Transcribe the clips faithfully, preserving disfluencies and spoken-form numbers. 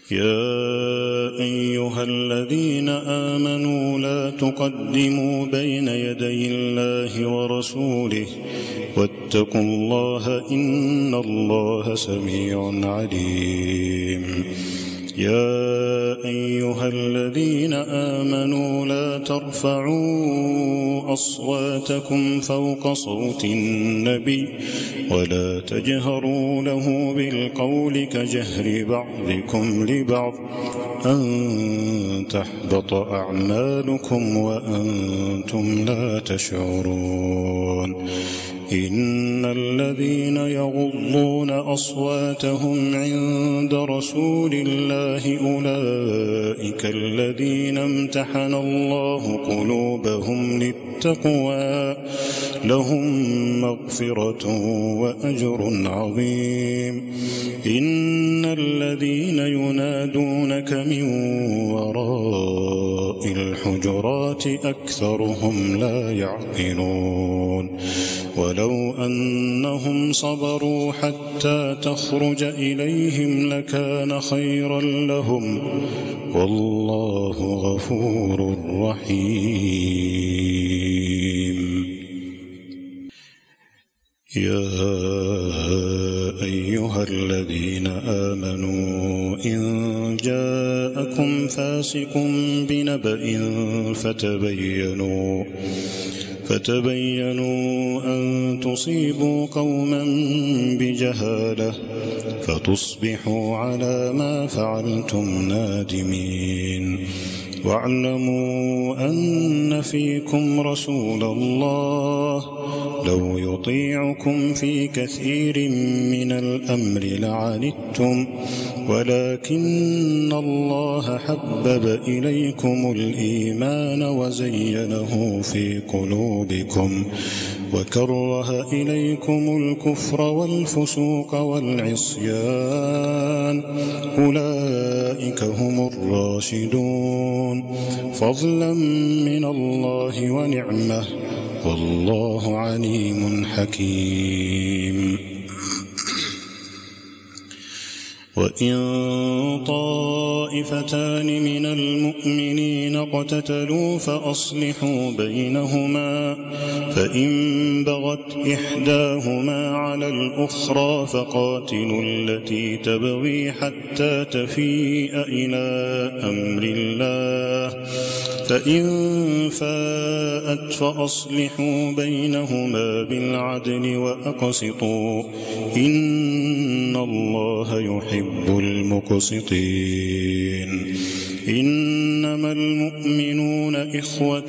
يا أيها الذين آمنوا لا تقدموا بين يدي الله ورسوله واتقوا الله إن الله سميع عليم. يا أيها الذين آمنوا لا ترفعوا أصواتكم فوق صوت النبي ولا تجهروا له بالقول كجهر بعضكم لبعض أن تحبط أعمالكم وأنتم لا تشعرون. إن الذين يغضون أصواتهم عند رسول الله أولئك الذين امتحن الله قلوبهم للتقوى لهم مغفرة وأجر عظيم. إن الذين ينادونك من وراء الحجرات أكثرهم لا يعقلون. ولو أنهم صبروا حتى تخرج إليهم لكان خيرا لهم والله غفور رحيم. يا أيها الذين آمنوا إن جاءكم فاسق بنبأ فتبينوا فتبينوا أن تصيبوا قوما بجهالة فتصبحوا على ما فعلتم نادمين. واعلموا أن فيكم رسول الله لو يطيعكم في كثير من الأمر لعنتم ولكن الله حبب إليكم الإيمان وزينه في قلوبكم وكره إليكم الكفر والفسوق والعصيان أولئك هم الراشدون فضلا من الله ونعمة والله عليم حكيم. وإن طائفتان من المؤمنين اقتتلوا فأصلحوا بينهما فإن بغت إحداهما على الأخرى فقاتلوا التي تبغي حتى تفيء إلى أمر الله فإن فاءت فأصلحوا بينهما بالعدل وأقسطوا إن الله يحب المقسطين. إنما المؤمنون إخوة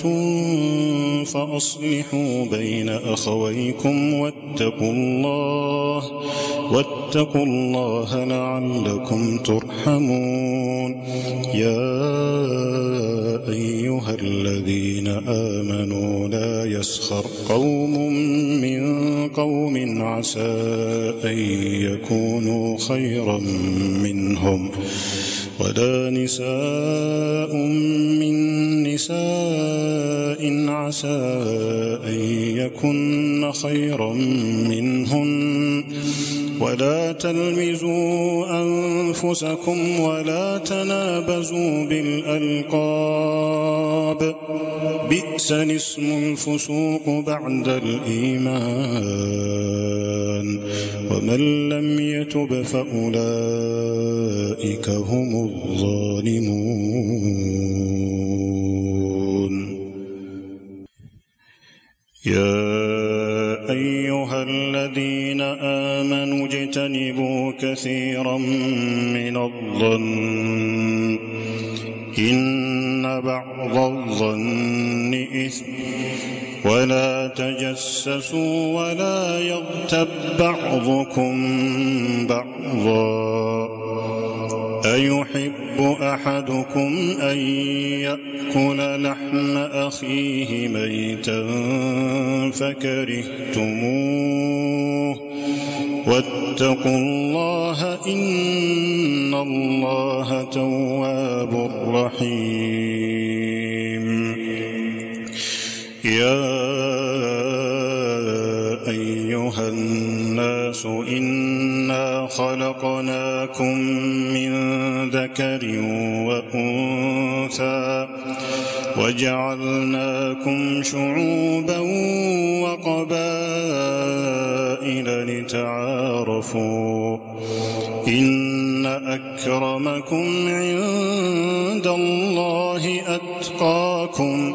فأصلحوا بين أخويكم واتقوا الله واتقوا الله لعلكم ترحمون. يا أيها الذين آمنوا لا يسخر قوم من قوم عسى أن يكونوا خيرا منهم ولا نساء من نساء عسى أن يكن خيرا منهن ولا تلمزوا أنفسكم ولا تنابزوا بالألقاب بئس الاسم الفسوق بعد الإيمان ومن لم يتب فأولئك هم الظالمون. يا أيها الذين آمنوا اجتنبوا كثيرا من الظن إن بعض الظن إثم ولا تجسسوا ولا يغتب بعضكم بعضا أيحب أحدكم أن يأكل لحم أخيه ميتا فكرهتموه واتقوا الله إن الله تواب رحيم. يا أيها الناس إنا خلقناكم من ذكر وأنثى وجعلناكم شعوبا وقبائل لتعارفوا إن أكرمكم عند الله أتقاكم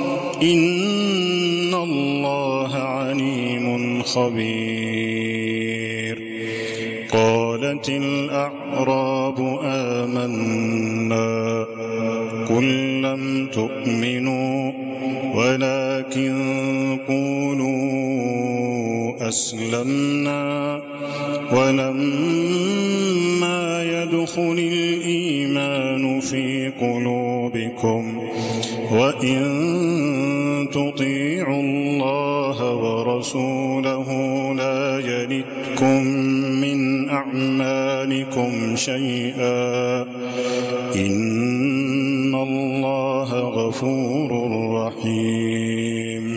إن الله عليم خبير. قالت الأعراب آمنا قل لم تؤمنوا ولكن قولوا أسلمنا ولما يدخل الإيمان في قلوبكم وإن تطيعوا الله ورسوله لا يلدكم من أعمالكم شيئا إن الله غفور رحيم.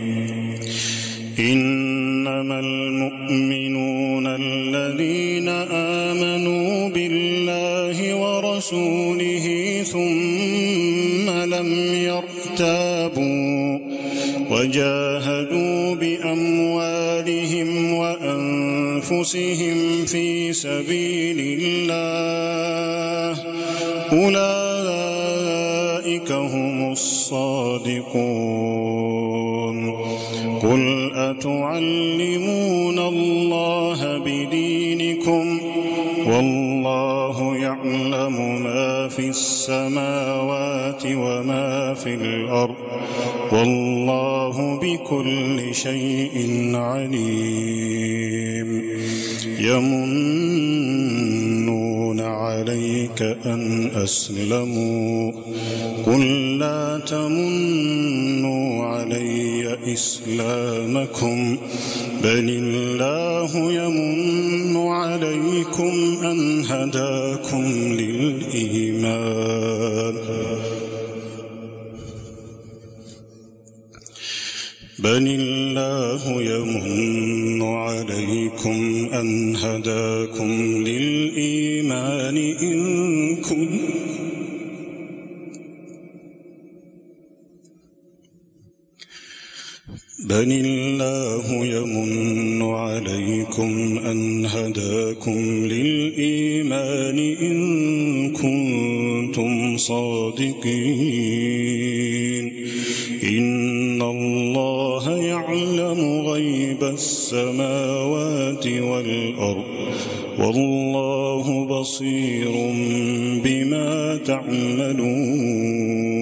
إنما المؤمنون الذين آمنوا بالله ورسوله ثم لم يرتابوا وجاهدوا بأموالهم وأنفسهم في سبيل الله أولئك هم الصادقون. قل أتعلمون الله بدينكم والله يعلم ما في السماوات وما في الأرض والله بكل شيء عليم. يمنون عليك أن أسلموا قل لا تمنوا علي إسلامكم بل الله يمن عليكم أن هداكم للإيمان بل الله يمن عليكم أن هداكم للإيمان إن كنتم بل الله يمن عليكم أن هداكم للإيمان إن كنتم صادقين. إن الله يعلم غيب السماوات والأرض والله بصير بما تعملون.